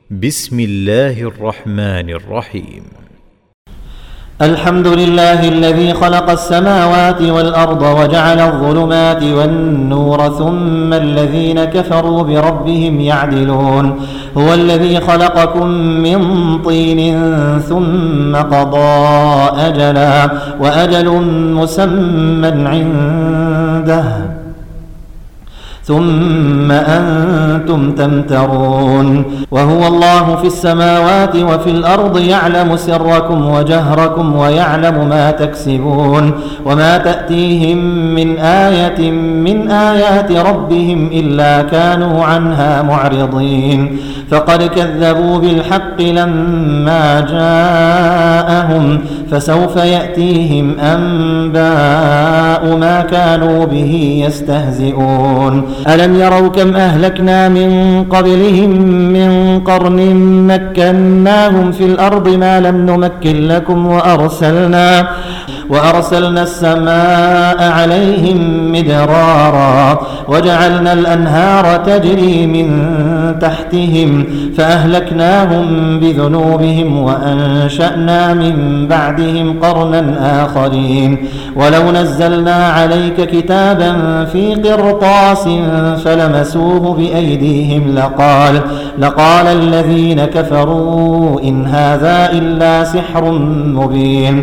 بسم الله الرحمن الرحيم. الحمد لله الذي خلق السماوات والأرض وجعل الظلمات والنور ثم الذين كفروا بربهم يعدلون. هو الذي خلقكم من طين ثم قضى أجلا وأجل مسمى عنده ثم أنتم تمترون. وهو الله في السماوات وفي الأرض يعلم سركم وجهركم ويعلم ما تكسبون. وما تأتيهم من آية من آيات ربهم إلا كانوا عنها معرضين. فقد كذبوا بالحق لما جاءهم فسوف يأتيهم أنباء ما كانوا به يستهزئون. ألم يروا كم أهلكنا من قبلهم من قرن مكناهم في الأرض ما لم نمكن لكم وأرسلنا السماء عليهم مدرارا وجعلنا الأنهار تجري من تحتهم فأهلكناهم بذنوبهم وأنشأنا من بعدهم قرنا آخرين. ولو نزلنا عليك كتابا في قرطاس فلمسوه بأيديهم لقال الذين كفروا إن هذا إلا سحر مبين.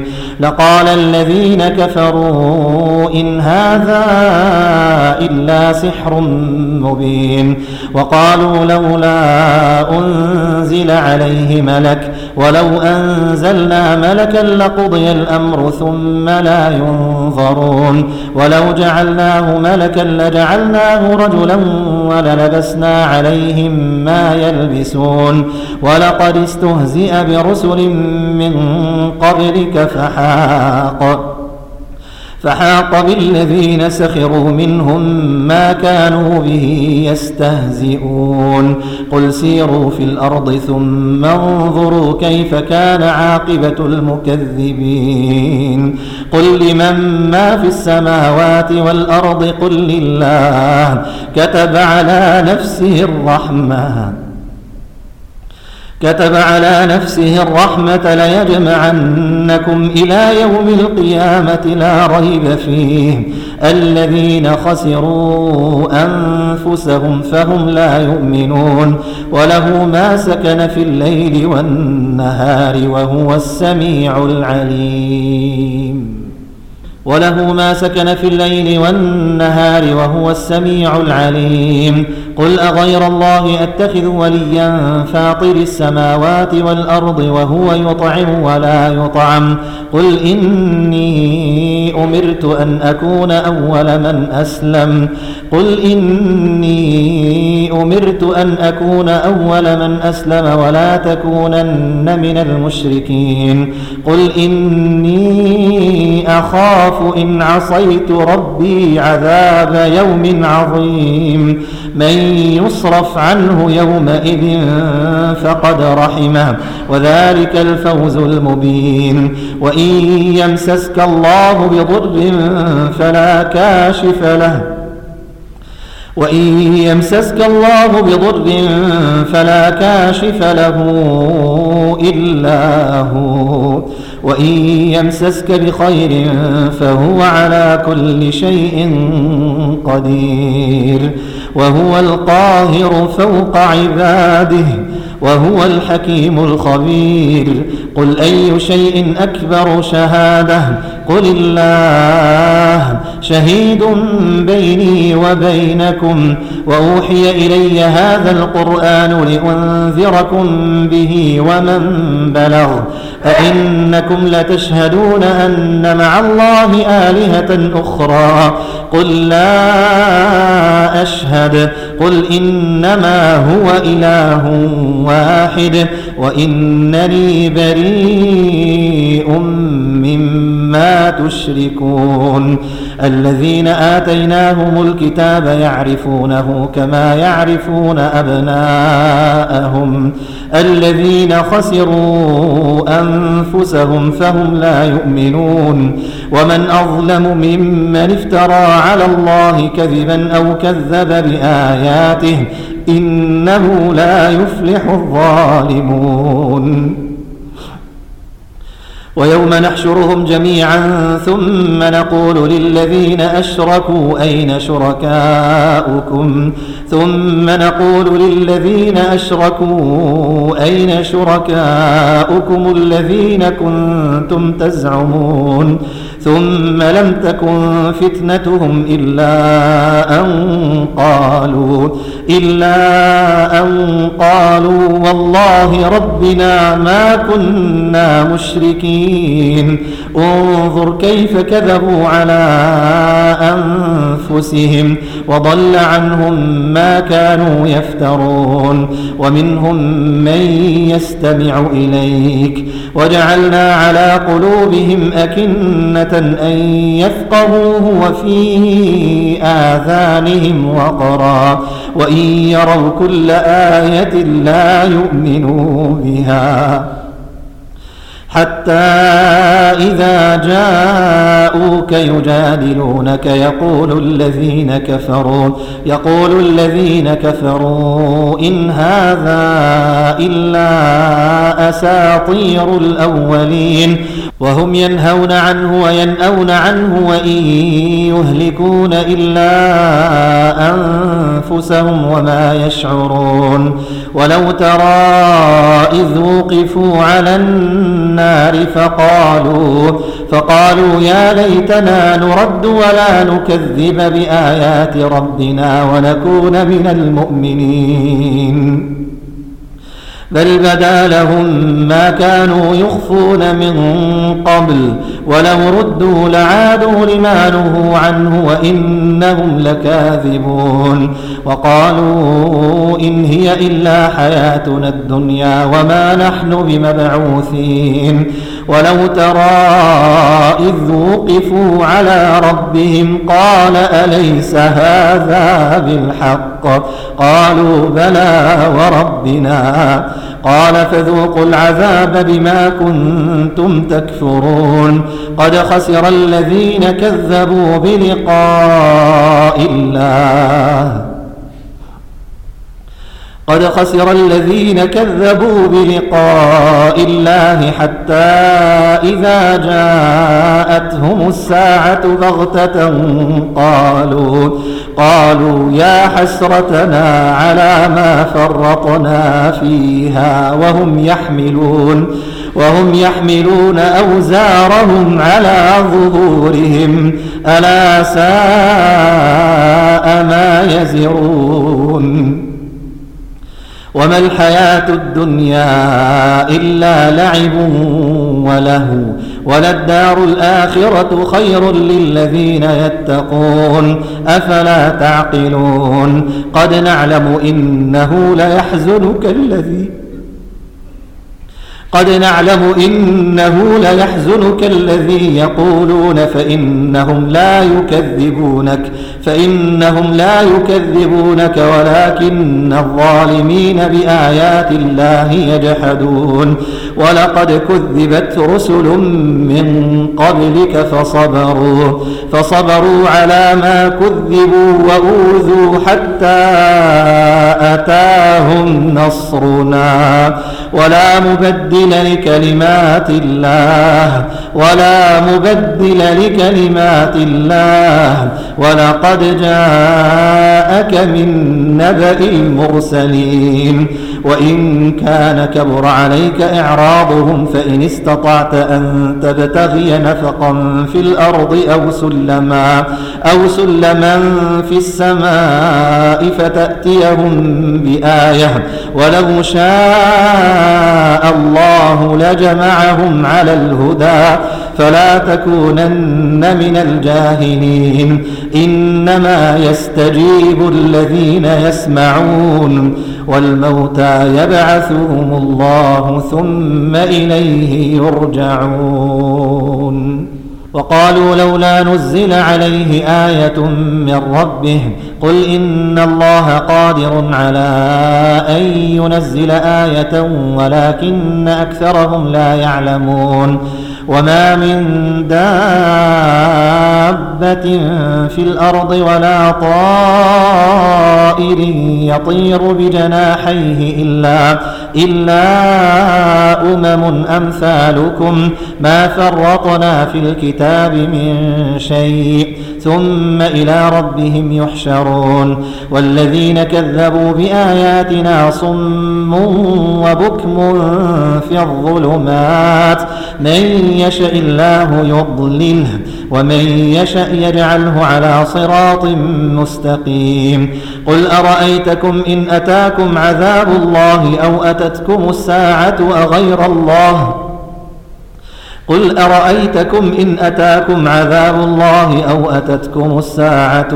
وقالوا لولا أنزل عليه ملك ولو أنزلنا ملكا لقضي الأمر ثم لا ينظرون. ولو جعلناه ملكا لجعلناه رجلا وللبسنا عليهم ما يلبسون. ولقد استهزئ برسل من قبلك فحاق بالذين سخروا منهم ما كانوا به يستهزئون. قل سيروا في الأرض ثم انظروا كيف كان عاقبة المكذبين. قل لمن ما في السماوات والأرض قل لله كتب على نفسه الرحمة ليجمعنكم إلى يوم القيامة لا ريب فيه. الذين خسروا أنفسهم فهم لا يؤمنون. وله ما سكن في الليل والنهار وهو السميع العليم. قل أغير الله أتخذ وليا فاطر السماوات والأرض وهو يطعم ولا يطعم. قل إني أمرت أن أكون أول من أسلم ولا تكونن من المشركين. قل إني أخاف إن عصيت ربي عذاب يوم عظيم. من يصرف عنه يومئذ فقد رحمه وذلك الفوز المبين. وإن يمسسك الله بضر فلا كاشف له إلا هو وإن يمسسك بخير فهو على كل شيء قدير. وهو القاهر فوق عباده وهو الحكيم الخبير. قل أي شيء أكبر شهادة قل الله شهيد بيني وبينكم. وأوحي إلي هذا القرآن لأنذركم به ومن بلغ. أئنكم لتشهدون أن مع الله آلهة أخرى قل لا أشهد. قل إنما هو إله واحد وإنني بريء مما ما تشركون الذين آتيناهم الكتاب يعرفونه كما يعرفون أبناءهم الذين خسروا أنفسهم فهم لا يؤمنون ومن أظلم ممن افترى على الله كذبا أو كذب بآياته إنه لا يفلح الظالمون ويوم نحشرهم جميعا ثم نقول للذين أشركوا أين شركاؤكم الذين كنتم تزعمون ثم لم تكن فتنتهم إلا أن قالوا والله ربنا ما كنا مشركين انظر كيف كذبوا على أنفسهم وضل عنهم ما كانوا يفترون ومنهم من يستمع إليك وجعلنا على قلوبهم أكنة أن يفقهوه وفي آذانهم وقرا وإن يروا كل آية لا يؤمنوا بها حتى إذا جاءوك يجادلونك يقول الذين كفروا إن هذا إلا أساطير الأولين وهم ينهون عنه وينأون عنه وإن يهلكون إلا أنفسهم وما يشعرون ولو ترى إذ وقفوا على النار فقالوا يا ليتنا نرد ولا نكذب بآيات ربنا ونكون من المؤمنين بل بدا لهم ما كانوا يخفون من قبل ولو ردوا لعادوا لما نهوا عنه وإنهم لكاذبون وقالوا إن هي إلا حياتنا الدنيا وما نحن بمبعوثين ولو ترى إذ وقفوا على ربهم قال أليس هذا بالحق قالوا بلى وربنا قال فذوقوا العذاب بما كنتم تكفرون قد خسر الذين كذبوا بلقاء الله حتى إذا جاءتهم الساعة بغتة قالوا يا حسرتنا على ما فرطنا فيها وهم يحملون أوزارهم على ظهورهم ألا ساء ما يزرون وما الحياة الدنيا إلا لعب ولهو وللدار الآخرة خير للذين يتقون أفلا تعقلون قد نعلم إنه ليحزنك الذي يقولون فإنهم لا يكذبونك ولكن الظالمين بآيات الله يجحدون ولقد كذبت رسل من قبلك فصبروا على ما كذبوا وأوذوا حتى أتاهم نصرنا ولا مبدل لكلمات الله ولقد جاءك من نبأ المرسلين وإن كان كبر عليك إعراضهم فإن استطعت أن تبتغي نفقا في الأرض أو سلما في السماء فتأتيهم بآية ولو شاء الله لجمعهم على الهدى فلا تكونن من الجاهلين إنما يستجيب الذين يسمعون والموتى يبعثهم الله ثم إليه يرجعون وقالوا لولا نزل عليه آية من ربه قل إن الله قادر على أن ينزل آية ولكن أكثرهم لا يعلمون وما من دابة في الأرض ولا طائر يطير بجناحيه إلا أمم أمثالكم ما فرطنا في الكتاب من شيء ثم إلى ربهم يحشرون والذين كذبوا بآياتنا صم وبكم في الظلمات من يشاء الله يضلله ومن يشاء يجعله على صراط مستقيم قل أرأيتكم إن أتاكم عذاب الله أو أتتكم الساعة أغير الله قل أرأيتكم إن أتاكم عذاب الله أو أتتكم الساعة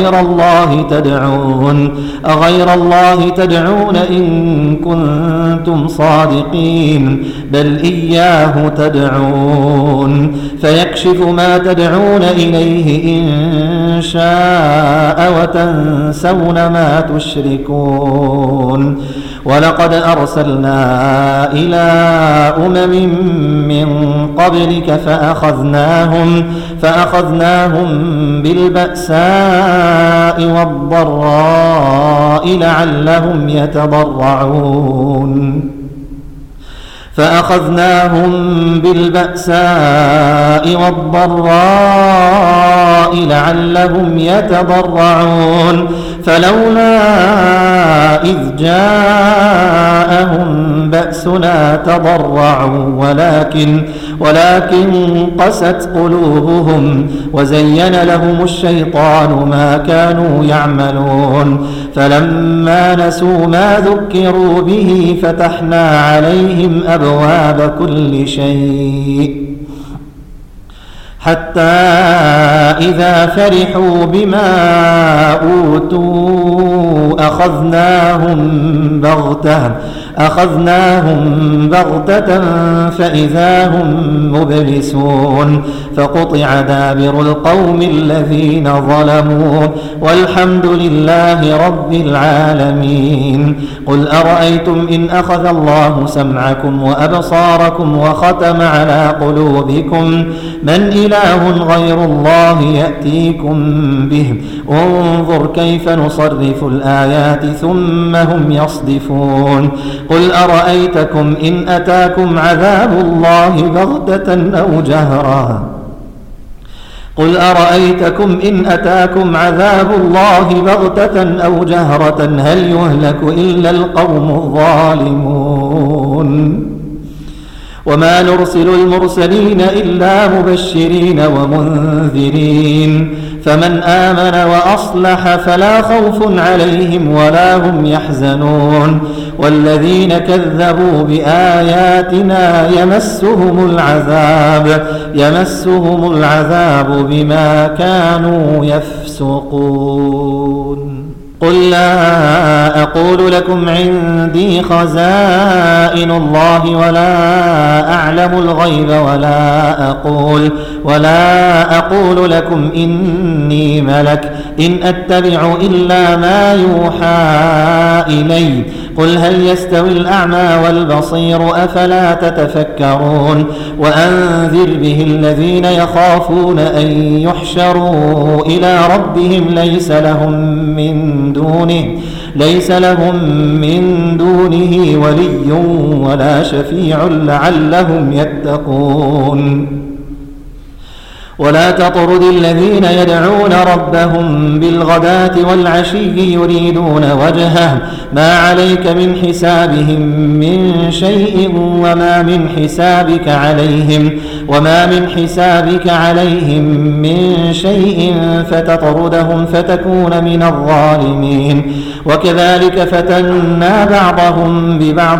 أغير الله تدعون إن كنتم صادقين بل إياه تدعون فيكشف ما تدعون إليه إن شاء وتنسون ما تشركون ولقد أرسلنا إلى أمم من قبلك فأخذناهم بالبأساء والضراء لعلهم يتضرعون فلولا إذ جاءهم بأسنا تضرعوا ولكن قست قلوبهم وزين لهم الشيطان ما كانوا يعملون فلما نسوا ما ذكروا به فتحنا عليهم أبواب كل شيء حتى إذا فرحوا بما أوتوا أخذناهم بغتة فإذا هم مبلسون فقطع دابر القوم الذين ظلموا والحمد لله رب العالمين قل أرأيتم إن أخذ الله سمعكم وأبصاركم وختم على قلوبكم من إله غير الله يأتيكم به انظر كيف نصرف الآيات ثم هم يصدفون قل أرأيتكم إن أتاكم عذاب الله بغتة أو جهرة هل يهلك إلا القوم الظالمون وما نرسل المرسلين إلا مبشرين ومنذرين فمن آمن وأصلح فلا خوف عليهم ولا هم يحزنون والذين كذبوا بآياتنا يمسهم العذاب بما كانوا يفسقون قل لا أقول لكم عندي خزائن الله ولا أعلم الغيب ولا أقول لكم إني ملك إن أتبع إلا ما يوحى إلي قل هل يستوي الأعمى والبصير أفلا تتفكرون وأنذر به الذين يخافون أن يحشروا إلى ربهم ليس لهم من دونه ولي ولا شفيع لعلهم يتقون ولا تطرد الذين يدعون ربهم بالغداة والعشي يريدون وجهه ما عليك من حسابهم من شيء وما من حسابك عليهم من شيء فتطردهم فتكون من الظالمين وكذلك فتنا بعضهم ببعض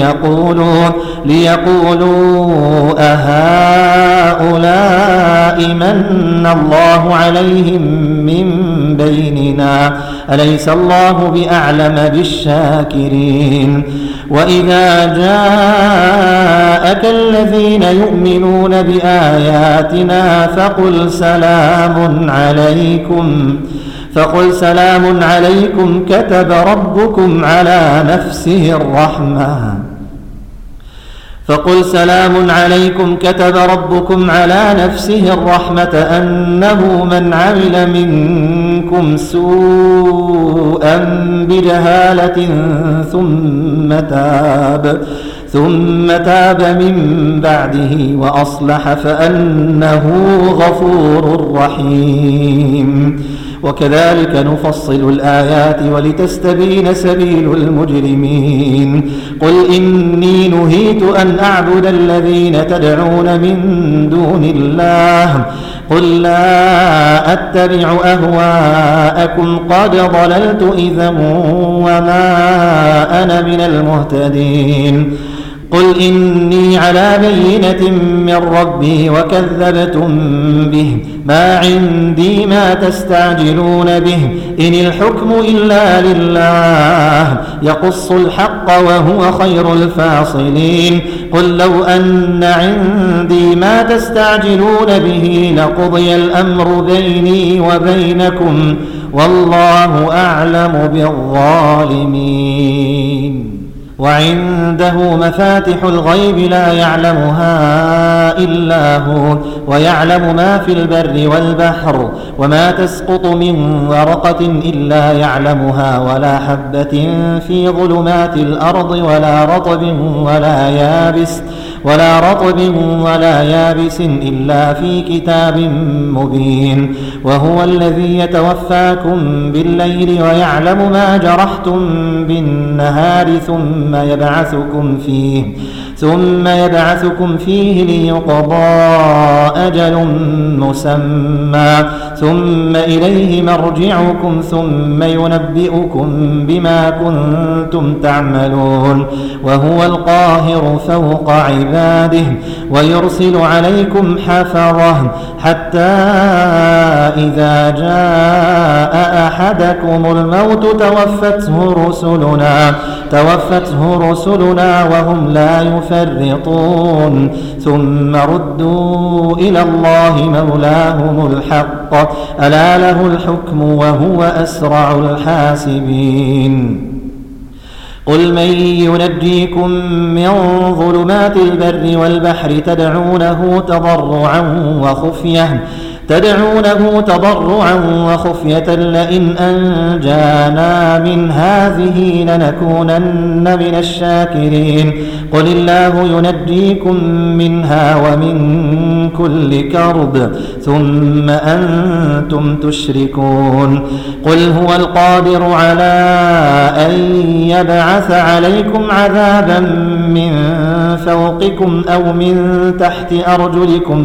ليقولوا أهؤلاء من الله عليهم من بيننا أليس الله بأعلم بالشاكرين وإذا جاءك الذين يؤمنون بآياتنا فقل سلام عليكم كتب ربكم على نفسه الرحمة أنه من عمل منكم سوءا بجهالة ثم تاب من بعده وأصلح فأنه غفور رحيم وكذلك نفصل الآيات ولتستبين سبيل المجرمين قل إني نهيت أن أعبد الذين تدعون من دون الله قل لا أتبع أهواءكم قد ضللت إذا وما أنا من المهتدين قل إني على بينة من ربي وكذبتم به ما عندي ما تستعجلون به إن الحكم إلا لله يقص الحق وهو خير الفاصلين قل لو أن عندي ما تستعجلون به لقضي الأمر بيني وبينكم والله أعلم بالظالمين وعنده مفاتح الغيب لا يعلمها إلا هو ويعلم ما في البر والبحر وما تسقط من ورقة إلا يعلمها ولا حبة في ظلمات الأرض ولا رطب ولا يابس إلا في كتاب مبين وهو الذي يتوفاكم بالليل ويعلم ما جرحتم بالنهار ثم يبعثكم فيه ليقضى أجل مسمى ثم إليه مرجعكم ثم ينبئكم بما كنتم تعملون وهو القاهر فوق عباده ويرسل عليكم حفظه حتى إذا جاء أحدكم الموت توفته رسلنا وهم لا يفرطون ثم ردوا إلى الله مولاهم الحق ألا له الحكم وهو أسرع الحاسبين قل من ينجيكم من ظلمات البر والبحر تدعونه تضرعا وخفية لئن أنجانا من هذه لنكونن من الشاكرين قل الله ينجيكم منها ومن كل كرب ثم أنتم تشركون قل هو القادر على أن يبعث عليكم عذابا من فوقكم أو من تحت أرجلكم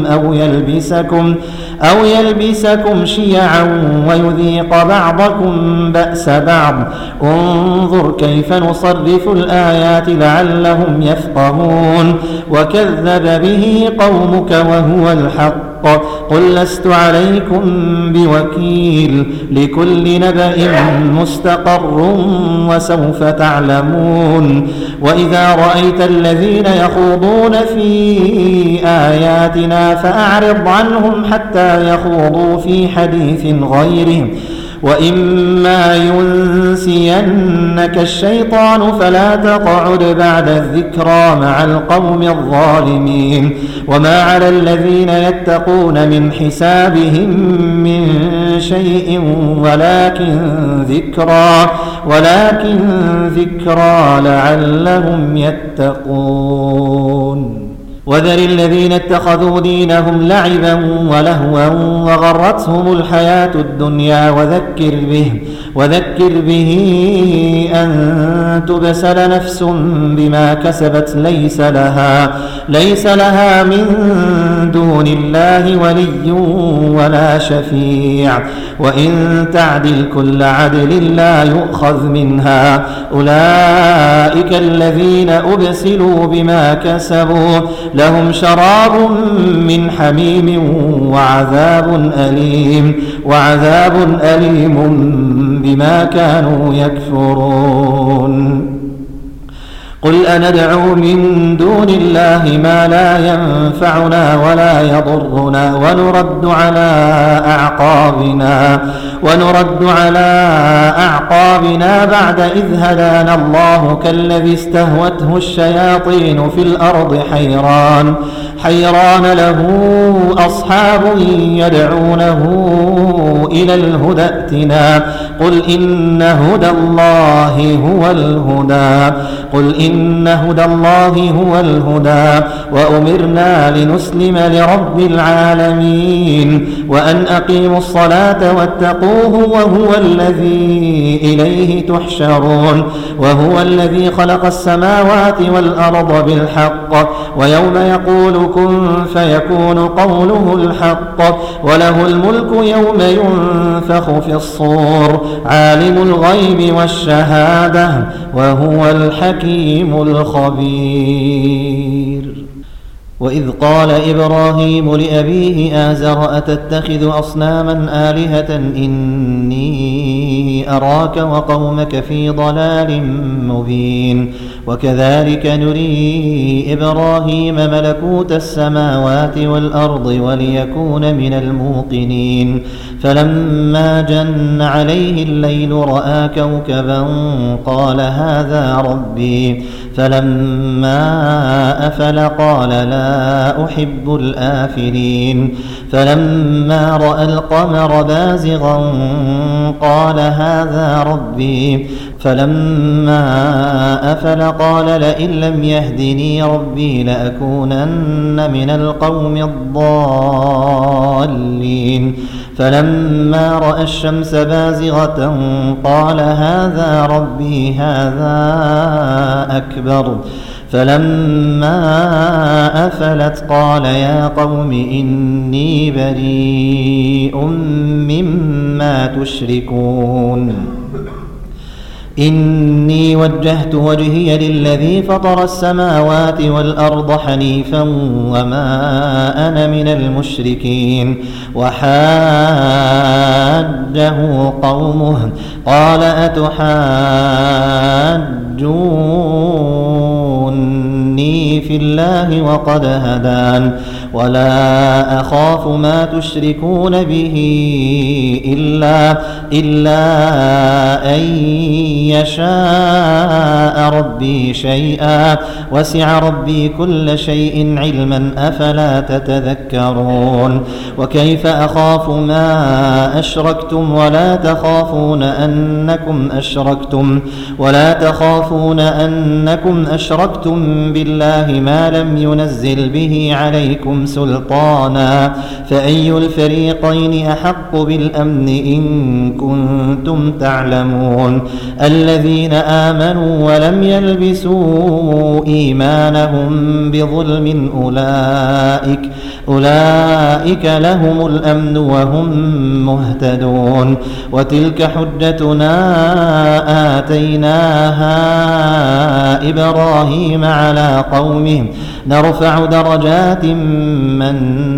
أو يلبسكم شيعا ويذيق بعضكم بأس بعض انظر كيف نصرف الآيات لعلهم يفقهون وكذب به قومك وهو الحق قل لست عليكم بوكيل لكل نبأ مستقر وسوف تعلمون وإذا رأيت الذين يخوضون في آياتنا فأعرض عنهم حتى يخوضوا في حديث غيره وإما ينسينك الشيطان فلا تقعد بعد الذكرى مع القوم الظالمين وما على الذين يتقون من حسابهم من شيء ولكن ذكرى لعلهم يتقون وذر الذين اتخذوا دينهم لعبا ولهوا وغرتهم الحياة الدنيا وذكر به أن تبسل نفس بما كسبت ليس لها من دون الله ولي ولا شفيع وإن تعدل كل عدل لا يؤخذ منها أولئك الذين أبسلوا بما كسبوا لهم شراب من حميم وعذاب أليم بما كانوا يكفرون. قل أندعو من دون الله ما لا ينفعنا ولا يضرنا ونرد على أعقابنا بعد إذ هدانا الله كالذي استهوته الشياطين في الأرض حيران له أصحاب يدعونه إلى الهدى ائتنا قل إن هدى الله هو الهدى وأمرنا لنسلم لرب العالمين وأن أقيموا الصلاة واتقوه وهو الذي إليه تحشرون وهو الذي خلق السماوات والأرض بالحق ويوم يقول كن فيكون قوله الحق وله الملك يوم ينفخ في الصور عالم الغيب والشهادة وهو الحكيم الخبير. وإذ قال إبراهيم لأبيه آزر أتتخذ أصناما آلهة إني أراك وقومك في ضلال مبين. وكذلك نري إبراهيم ملكوت السماوات والأرض وليكون من الموقنين فلما جن عليه الليل رأى كوكبا قال هذا ربي فلما أفل قال لا أحب الآفلين فلما رأى القمر بازغا قال هذا ربي فلما أفل قال لئن لم يهدني ربي لأكونن من القوم الضالين فلما رأى الشمس بازغة قال هذا ربي هذا أكبر فلما أفلت قال يا قوم إني بريء مما تشركون إني وجهت وجهي للذي فطر السماوات والأرض حنيفا وما أنا من المشركين. وحاجه قومه قال أتحاجوني في الله وقد هدان ولا أخاف ما تشركون به إلا أن يشاء ربي شيئا وسع ربي كل شيء علما أفلا تتذكرون. وكيف أخاف ما أشركتم ولا تخافون أنكم أشركتم بالله ما لم ينزل به عليكم سلطانا فأي الفريقين أحق بالأمن إن كنتم تعلمون. الذين آمنوا ولم يلبسوا إيمانهم بظلم أولئك لهم الأمن وهم مهتدون. وتلك حجتنا آتيناها إبراهيم على قومه نرفع درجات من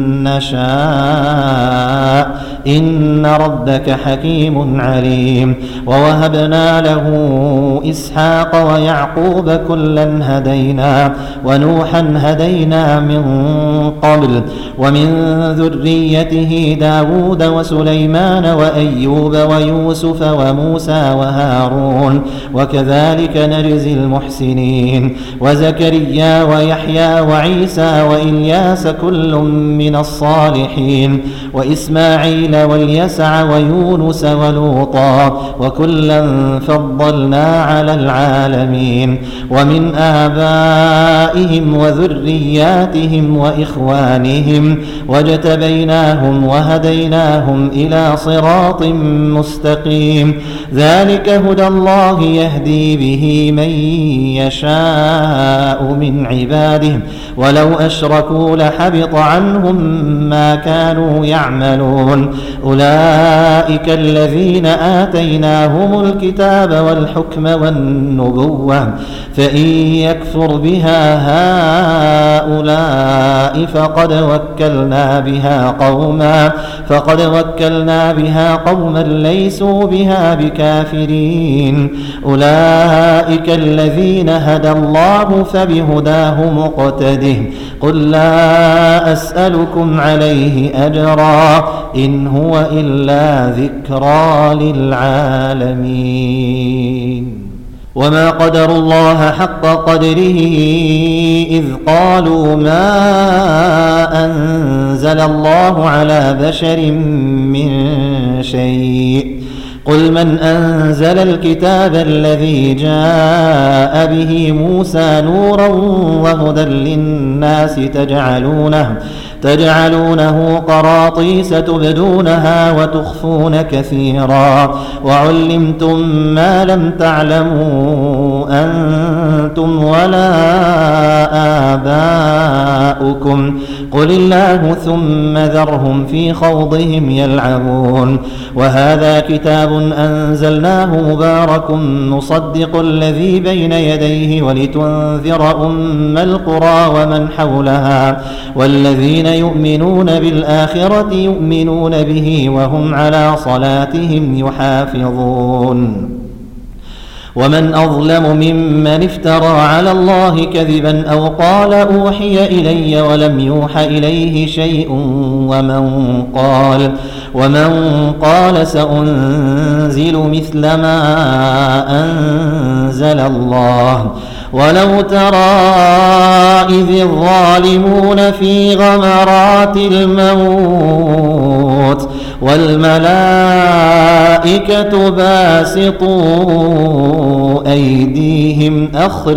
نشاء إن ربك حكيم عليم. ووهبنا له إسحاق ويعقوب كلا هدينا ونوحا هدينا من قبل ومن ذريته داود وسليمان وأيوب ويوسف وموسى وهارون وكذلك نجزي المحسنين. وزكريا ويحيى وعيسى وإلياس كل من الصالحين وإسماعيل واليسع ويونس ولوطا وكلا فضلنا على العالمين. ومن آبائهم وذرياتهم وإخوانهم واجتبيناهم وهديناهم إلى صراط مستقيم. ذلك هدى الله يهدي به من يشاء من عباده ولو أشركوا لحبط عنهم ما كانوا يعملون. أولئك الذين آتيناهم الكتاب والحكم والنبوة فإن يكفر بها هؤلاء فقد وكلنا بها قوما ليسوا بها بكافرين أولئك الذين هدى الله فبهداه مقتده قل لا أسألكم عليه أجرا إن هو إلا ذكرى للعالمين وما قدروا الله حق قدره إذ قالوا ما أنزل الله على بشر من شيء قل من أنزل الكتاب الذي جاء به موسى نورا وهدى للناس تجعلونه قراطيس تبدونها وتخفون كثيرا وعلمتم ما لم تعلموا أنتم ولا آباؤكم قل الله ثم ذرهم في خوضهم يلعبون وهذا كتاب أنزلناه مبارك مصدق الذي بين يديه ولتنذر أم القرى ومن حولها والذين يؤمنون بالآخرة يؤمنون به وهم على صلاتهم يحافظون ومن أظلم ممن افترى على الله كذبا أو قال أوحي إلي ولم يوح إليه شيء ومن قال سأنزل مثل ما أنزل الله ولو ترى إذ الظالمون في غمرات الموت والملائكة باسطوا أيديهم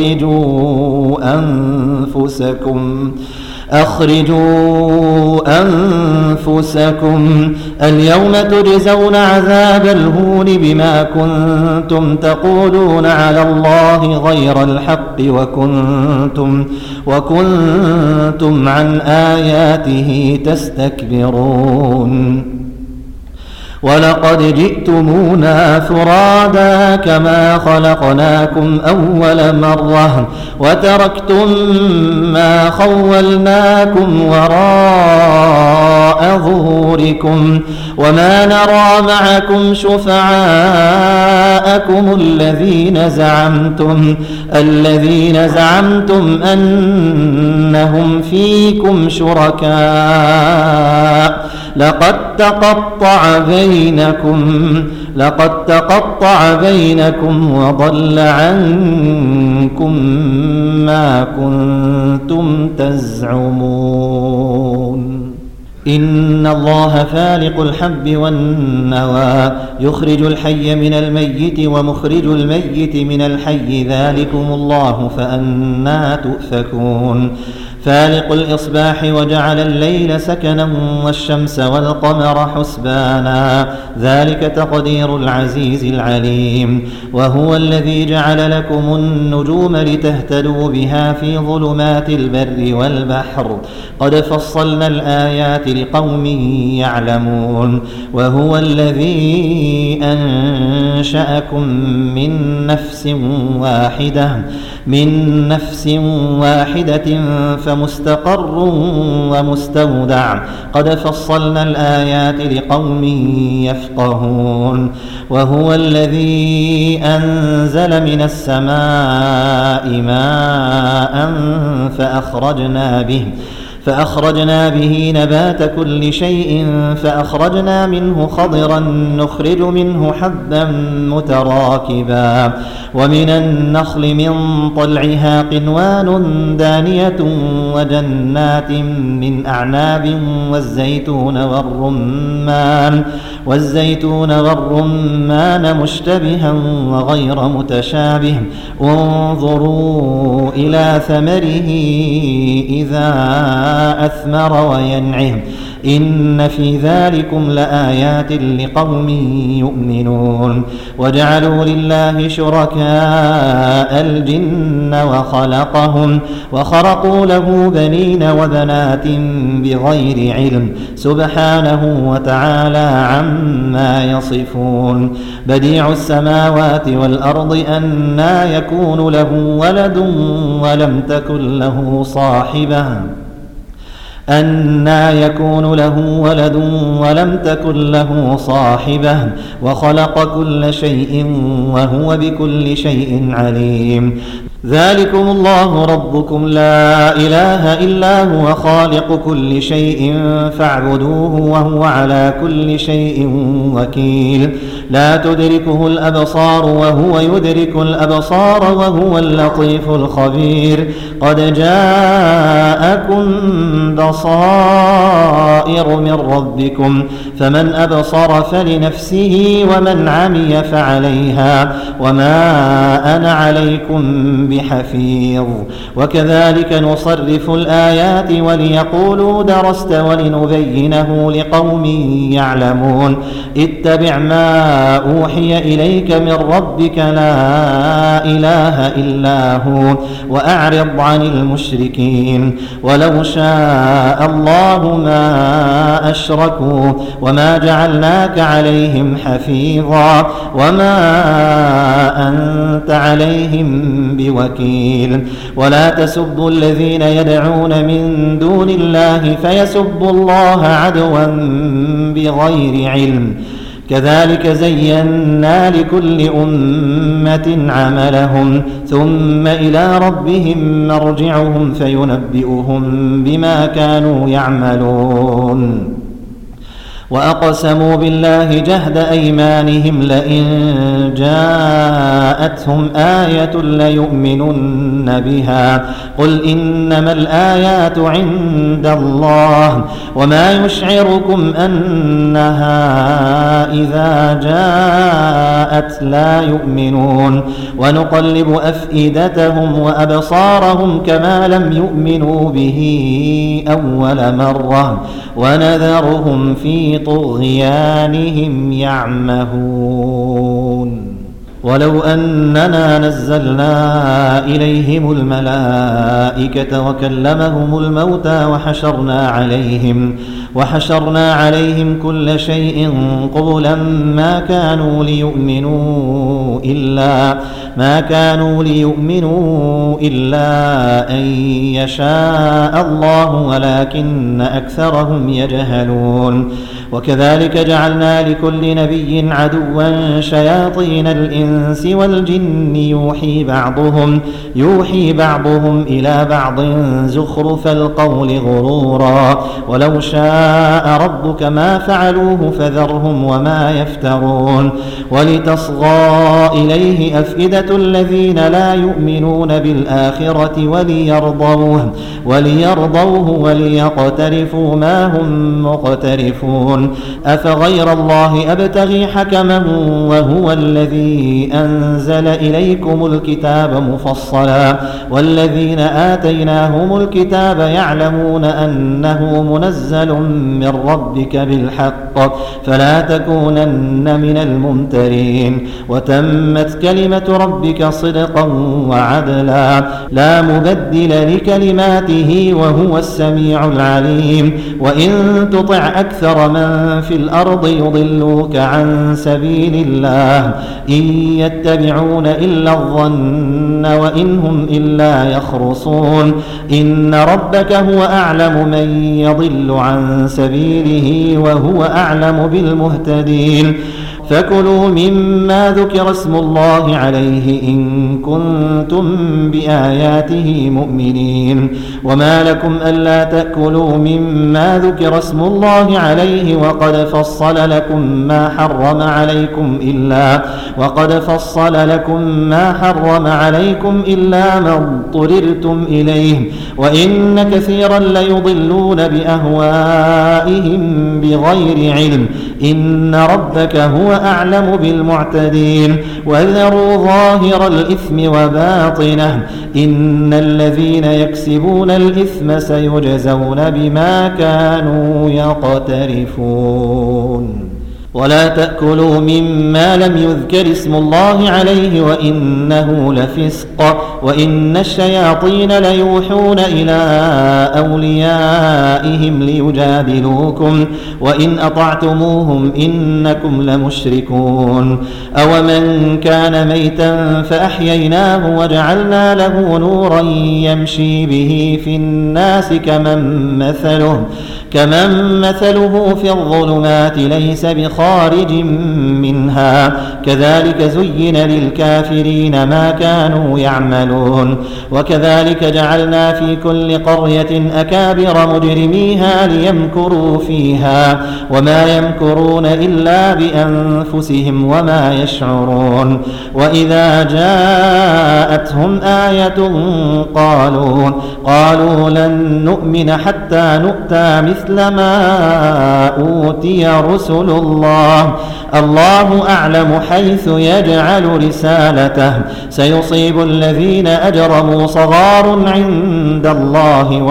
أخرجوا أنفسكم اليوم تجزون عذاب الهون بما كنتم تقولون على الله غير الحق وكنتم عن آياته تستكبرون ولقد جئتمونا فرادا كما خلقناكم أول مرة وتركتم ما خولناكم وراء ظهوركم وما نرى معكم شفعاءكم الذين زعمتم أنهم فيكم شركاء لقد تقطع بينكم وضل عنكم ما كنتم تزعمون إن الله فالق الحب والنوى يخرج الحي من الميت ومخرج الميت من الحي ذلكم الله فأنى تؤفكون فالق الإصباح وجعل الليل سكنا والشمس والقمر حسبانا ذلك تقدير العزيز العليم وهو الذي جعل لكم النجوم لتهتدوا بها في ظلمات البر والبحر قد فصلنا الآيات لقوم يعلمون وهو الذي أنشأكم من نفس واحدة فمستقر ومستودع قد فصلنا الآيات لقوم يفقهون وهو الذي أنزل من السماء ماء فأخرجنا به نبات كل شيء فأخرجنا منه خضرا نخرج منه حبا متراكبا ومن النخل من طلعها قنوان دانية وجنات من أعناب والزيتون والرمان مشتبها وغير متشابه انظروا إلى ثمره إذا أثمر وينعه إن في ذلكم لآيات لقوم يؤمنون وجعلوا لله شركاء الجن وخلقهم وخرقوا له بنين وبنات بغير علم سبحانه وتعالى عما يصفون بديع السماوات والأرض أنى يكون له ولد ولم تكن له صاحبة وخلق كل شيء وهو بكل شيء عليم ذلكم الله ربكم لا إله إلا هو خالق كل شيء فاعبدوه وهو على كل شيء وكيل لا تدركه الأبصار وهو يدرك الأبصار وهو اللطيف الخبير قد جاءكم بصائر من ربكم فمن أبصر فلنفسه ومن عمي فعليها وما أنا عليكم بحفيظ وكذلك نصرف الآيات وليقولوا درست ولنبينه لقوم يعلمون اتبع ما أوحي إليك من ربك لا إله إلا هو وأعرض عن المشركين ولو شاء الله ما أشركوا وما جعلناك عليهم حفيظا وما أنت عليهم بوكيل ولا تسبوا الذين يدعون من دون الله فيسبوا الله عدوا بغير علم كذلك زينا لكل أمة عملهم ثم إلى ربهم مرجعهم فينبئهم بما كانوا يعملون وأقسموا بالله جهد أيمانهم لئن جاءتهم آية ليؤمنن بها قل إنما الآيات عند الله وما يشعركم أنها إذا جاءت لا يؤمنون ونقلب أفئدتهم وأبصارهم كما لم يؤمنوا به أول مرة ونذرهم في طغيانهم يعمهون ولو أننا نزلنا إليهم الملائكة وكلمهم الموتى وحشرنا عليهم كل شيء قبلا ما كانوا ليؤمنوا إلا أن يشاء الله ولكن أكثرهم يجهلون وكذلك جعلنا لكل نبي عدوا شياطين الإنس والجن يوحي بعضهم إلى بعض زخرف القول غرورا ولو شاء ربك ما فعلوه فذرهم وما يفترون ولتصغى إليه أفئدة الذين لا يؤمنون بالآخرة وليرضوه وليقترفوا ما هم مقترفون أفغير الله أبتغي حكما وهو الذي أنزل إليكم الكتاب مفصلا والذين آتيناهم الكتاب يعلمون أنه منزل من ربك بالحق فلا تكونن من الممترين وتمت كلمة ربك صدقا وعدلا لا مبدل لكلماته وهو السميع العليم وإن تطع أكثر من في الأرض يضلوك عن سبيل الله إن يتبعون إلا الظن وإن هم إلا يخرصون إن ربك هو أعلم من يضل عن سبيله وهو أعلم بالمهتدين فكلوا مما ذكر اسم الله عليه إن كنتم بآياته مؤمنين وما لكم ألا تأكلوا مما ذكر اسم الله عليه وقد فصل لكم ما حرم عليكم إلا ما اضطررتم إليه وإن كثيرا ليضلون بأهوائهم بغير علم إن ربك هو وهو أعلم بالمعتدين وذروا ظاهر الإثم وباطنه إن الذين يكسبون الإثم سيجزون بما كانوا يقترفون ولا تأكلوا مما لم يذكر اسم الله عليه وإنه لفسق وإن الشياطين ليوحون إلى أوليائهم ليجادلوكم وإن أطعتموهم إنكم لمشركون أومن كان ميتا فأحييناه وجعلنا له نورا يمشي به في الناس كمن مثله في الظلمات ليس بخارج منها كذلك زين للكافرين ما كانوا يعملون وكذلك جعلنا في كل قرية أكابر مجرميها ليمكروا فيها وما يمكرون إلا بأنفسهم وما يشعرون وإذا جاءتهم آية قالوا لن نؤمن حتى نؤتى مثل ما أوتي رسل الله أعلم حيث يجعل رسالته سيصيب الذين أجرموا صغار عند الله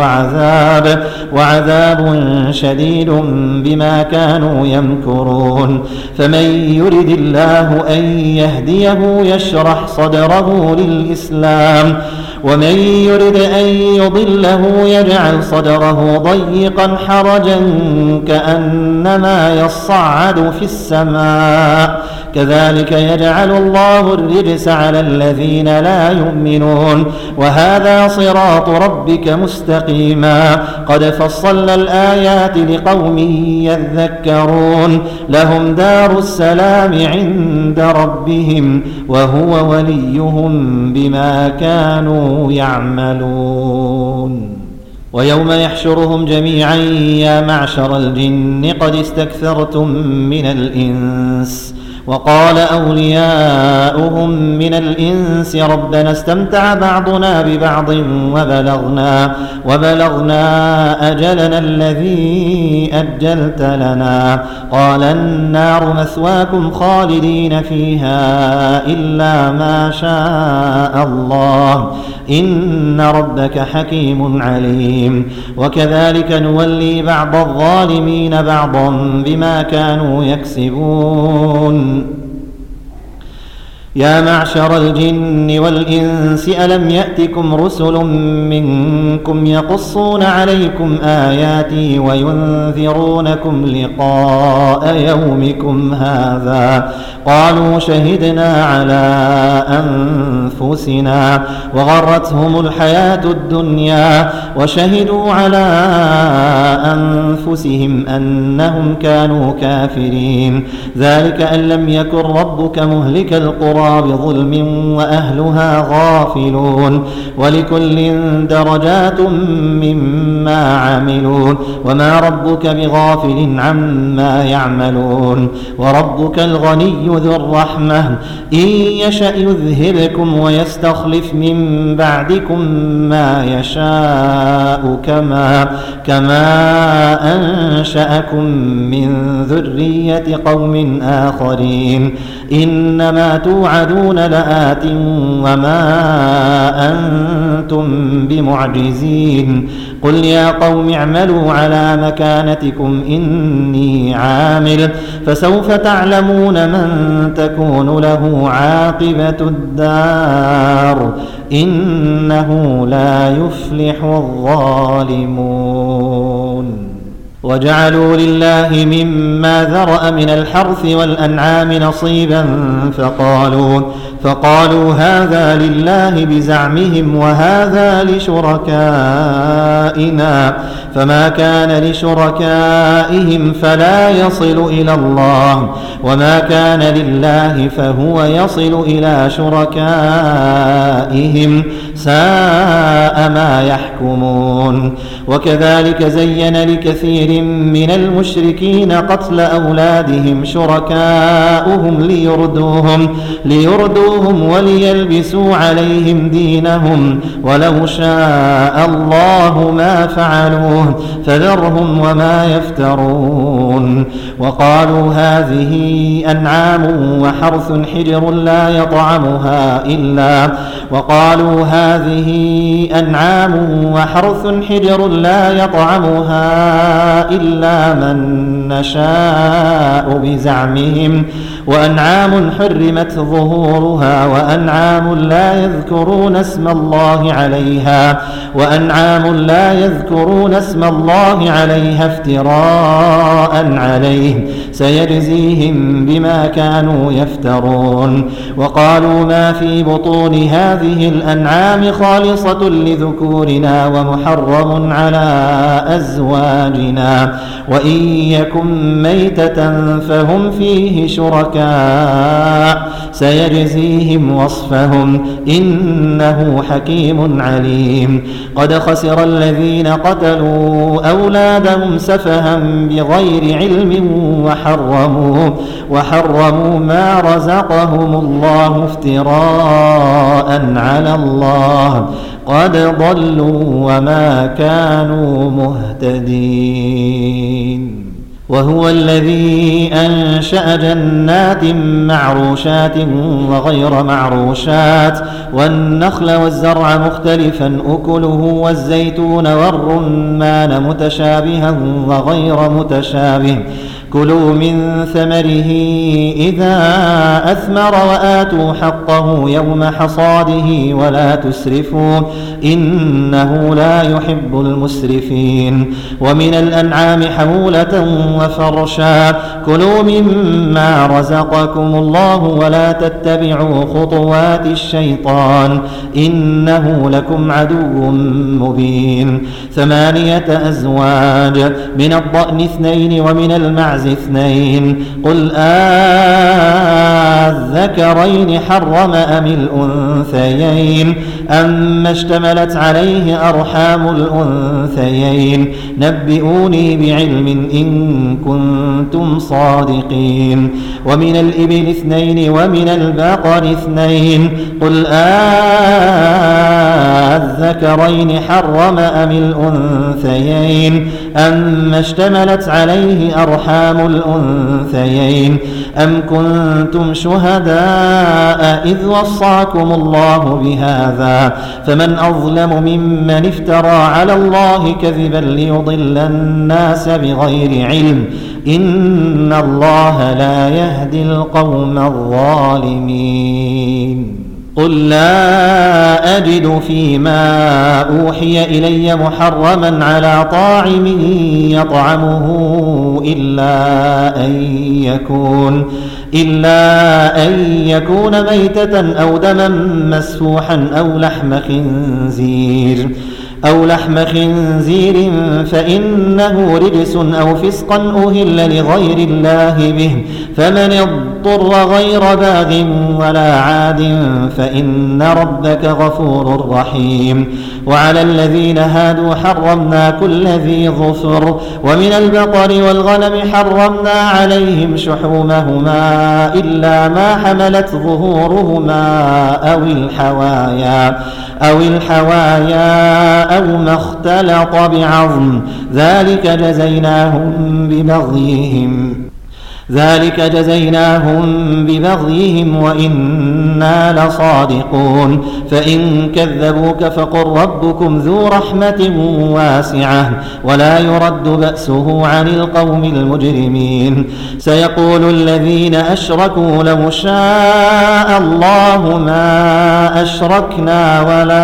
وعذاب شديد بما كانوا يمكرون فمن يرد الله أن يهديه يشرح صدره للإسلام ومن يرد أن يضله يجعل صدره ضيقا حرجا كأنما يصعد في السماء كذلك يجعل الله الرجس على الذين لا يؤمنون وهذا صراط ربك مستقيما قد فصلنا الآيات لقوم يذكرون لهم دار السلام عند ربهم وهو وليهم بما كانوا يعملون ويوم يحشرهم جميعا يا معشر الجن قد استكثرتم من الإنس وقال أولياؤهم من الإنس ربنا استمتع بعضنا ببعض وبلغنا أجلنا الذي أجلت لنا قال النار مثواكم خالدين فيها إلا ما شاء الله إن ربك حكيم عليم وكذلك نولي بعض الظالمين بعضا بما كانوا يكسبون يا معشر الجن والإنس ألم يأتكم رسل منكم يقصون عليكم آياتي وينذرونكم لقاء يومكم هذا قالوا شهدنا على أنفسنا وغرتهم الحياة الدنيا وشهدوا على أنفسهم أنهم كانوا كافرين ذلك أن لم يكن ربك مهلك القرى بظلم وأهلها غافلون ولكل درجات مما عملوا وما ربك بغافل عما يعملون وربك الغني ذو الرحمة إن يشأ يذهبكم ويستخلف من بعدكم ما يشاء كما أنشأكم من ذرية قوم آخرين إنما توعدون لآت وما أنتم بمعجزين قل يا قوم اعملوا على مكانتكم إني عامل فسوف تعلمون من تكون له عاقبة الدار إنه لا يفلح الظالمون وجعلوا لله مما ذرأ من الحرث والأنعام نصيبا فقالوا هذا لله بزعمهم وهذا لشركائنا فما كان لشركائهم فلا يصل إلى الله وما كان لله فهو يصل إلى شركائهم ساء ما يحكمون. وكذلك زين لكثير من المشركين قتل أولادهم شركاؤهم ليردوهم وليلبسوا عليهم دينهم، ولو شاء الله ما فعلوه فذرهم وما يفترون. وقالوا هذه أنعام وحرث حجر لا يطعمها إلا من نشاء بزعمهم، وأنعام حرمت ظهورها، وأنعام لا يذكرون اسم الله عليها افتراء عليه، سيجزيهم بما كانوا يفترون. وقالوا ما في بطون هذه الأنعام خالصة لذكورنا ومحرم على أزواجنا، وإن يكن ميتة فهم فيه شركاء، سيجزيهم وصفهم إنه حكيم عليم. قد خسر الذين قتلوا أولادهم سفها بغير علم وحرموا ما رزقهم الله افتراء على الله، قد ضلوا وما كانوا مهتدين. وهو الذي أنشأ جنات معروشات وغير معروشات، والنخل والزرع مختلفا أكله، والزيتون والرمان متشابها وغير متشابه، كلوا من ثمره إذا أثمر وآتوا حقه يوم حصاده ولا تسرفوا إنه لا يحب المسرفين. ومن الأنعام حمولة وفرشا، كلوا مما رزقكم الله ولا تتبعوا خطوات الشيطان إنه لكم عدو مبين. 8 أزواج، من الضأن 2 ومن المعز 2، قل الذكرين حرم أم الأنثيين أما اشتملت عليه أرحام الأنثيين، نبئوني بعلم إن كنتم صادقين. ومن الإبل 2 ومن البقر 2، قل الذكرين حرم أم الأنثيين أما اشتملت عليه أرحام الأنثيين، أم كنتم شهداء إذ وصاكم الله بهذا، فمن أظلم ممن افترى على الله كذبا ليضل الناس بغير علم، إن الله لا يهدي القوم الظالمين. قل لا أجد فيما أوحي إلي محرما على طاعم يطعمه إلا أن يكون ميتة أو دما مسفوحا أو لحم خنزير فإنه رجس أو فسقا أهل لغير الله به، فمن اضطر غير باغ ولا عاد فإن ربك غفور رحيم. وعلى الذين هادوا حرمنا كل ذي ظفر، ومن البقر والغنم حرمنا عليهم شحومهما إلا ما حملت ظهورهما أو الحوايا أو ما اختلط بعظم، ذلك جزيناهم ببغيهم وإنا لصادقون. فإن كذبوك فقل ربكم ذو رحمة واسعة ولا يرد بأسه عن القوم المجرمين. سيقول الذين أشركوا لو شاء الله ما أشركنا ولا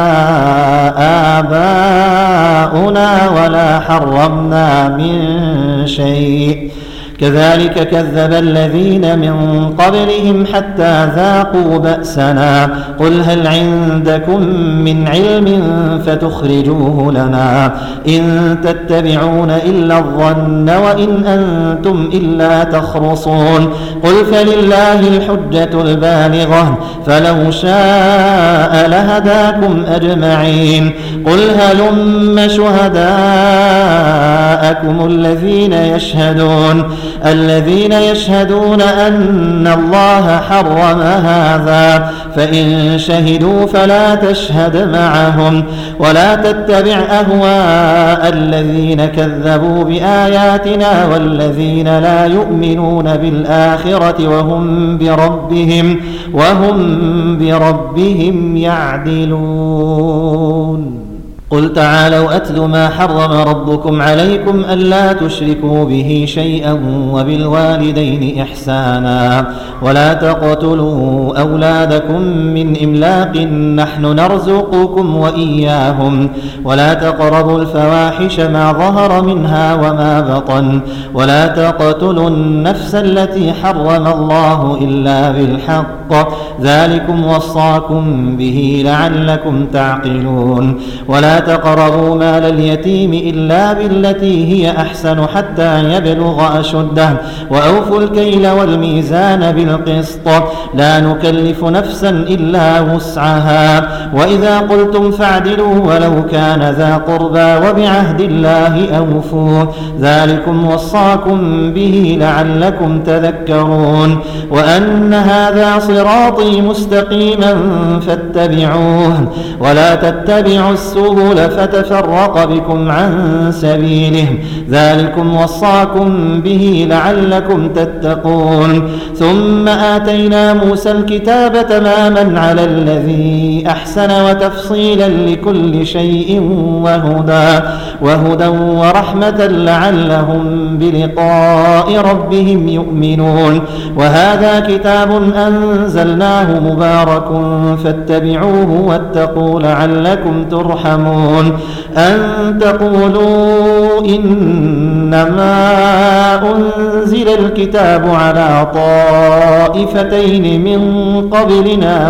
آباؤنا ولا حرمنا من شيء، كذلك كذب الذين من قبلهم حتى ذاقوا بأسنا قل هل عندكم من علم فتخرجوه لنا إن تتبعون إلا الظن وإن أنتم إلا تخرصون قل فلله الحجة البالغة فلو شاء لهداكم أجمعين قل هلم شهداءكم الذين يشهدون أن الله حرم هذا فإن شهدوا فلا تشهد معهم ولا تتبع أهواء الذين كذبوا بآياتنا والذين لا يؤمنون بالآخرة وهم بربهم يعدلون قل تعالوا أتل ما حرم ربكم عليكم ألا تشركوا به شيئا وبالوالدين إحسانا ولا تقتلوا أولادكم من إملاق نحن نرزقكم وإياهم ولا تقربوا الفواحش ما ظهر منها وما بطن ولا تقتلوا النفس التي حرم الله إلا بالحق ذلكم وصاكم به لعلكم تعقلون ولا تقربوا مال اليتيم إلا بالتي هي أحسن حتى يبلغ أشده وأوفوا الكيل والميزان بالقسط لا نكلف نفسا إلا وسعها وإذا قلتم فاعدلوا ولو كان ذا قربى وبعهد الله أوفوا ذلكم وصاكم به لعلكم تذكرون وأن هذا صراطي مستقيما فاتبعوه ولا تتبعوا السبل فتفرق بكم عن سبيله ذلكم وصاكم به لعلكم تتقون ثم آتينا موسى الكتاب تماما على الذي أحسن وتفصيلا لكل شيء وهدى ورحمة لعلهم بلقاء ربهم يؤمنون وهذا كتاب أنزلناه مبارك فاتبعوه واتقوا لعلكم ترحمون أن تقولوا إنما أنزل الكتاب على طائفتين من قبلنا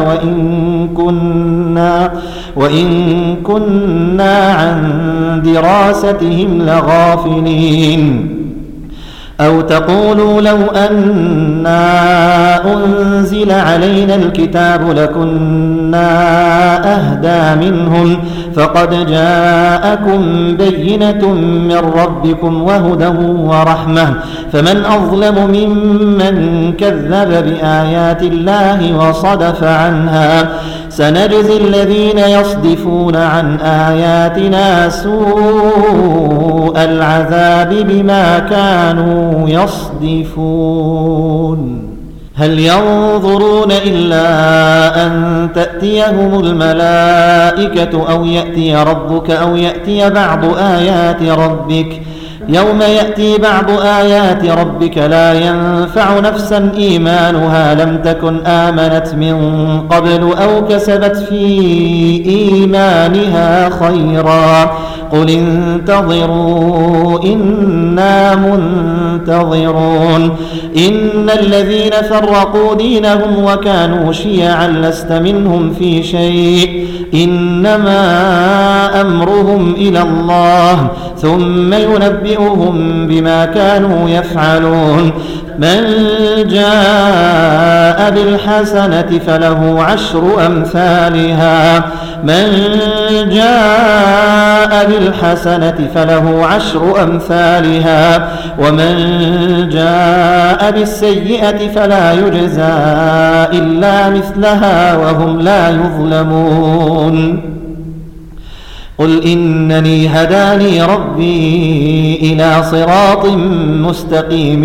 وإن كنا عن دراستهم لغافلين أو تقولوا لو أنا أنزل علينا الكتاب لكنا أهدى منهم فقد جاءكم بينة من ربكم وهدى ورحمة فمن أظلم ممن كذب بآيات الله وصدف عنها سنجزي الذين يصدفون عن آياتنا سوء العذاب بما كانوا يصدفون هل ينظرون إلا أن تأتيهم الملائكة أو يأتي ربك أو يأتي بعض آيات ربك يوم يأتي بعض آيات ربك لا ينفع نفسا إيمانها لم تكن آمنت من قبل أو كسبت في إيمانها خيرا قل انتظروا إنا منتظرون إن الذين فرقوا دينهم وكانوا شيعا لست منهم في شيء إنما أمرهم إلى الله ثم ينبئهم بما كانوا يفعلون من جاء بالحسنة فله عشر أمثالها ومن جاء بالسيئة فلا يجزى إلا مثلها وهم لا يظلمون قل إنني هداني ربي إلى صراط مستقيم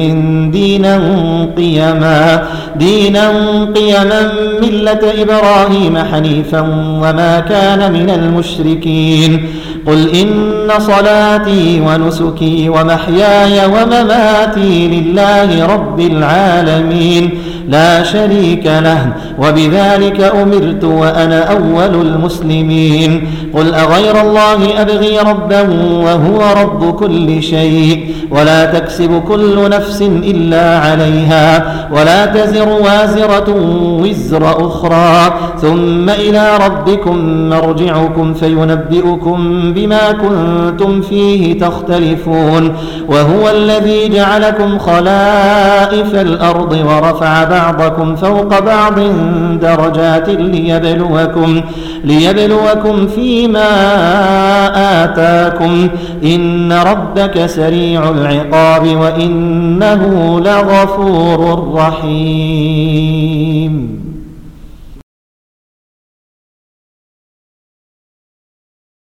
دينا قيما ملة إبراهيم حنيفا وما كان من المشركين قل إن صلاتي ونسكي ومحياي ومماتي لله رب العالمين لا شريك له، وبذلك أمرت وأنا أول المسلمين. قل أغير الله أبغي ربا وهو رب كل شيء، ولا تكسب كل نفس إلا عليها، ولا تزر وازرة وزر أخرى، ثم إلى ربكم مرجعكم فينبئكم بما كنتم فيه تختلفون. وهو الذي جعلكم خلائف الأرض ورفع بعضكم فوق بعض درجات ليبلوكم فيما آتاكم، إن ربك سريع العقاب وإنه لغفور رحيم.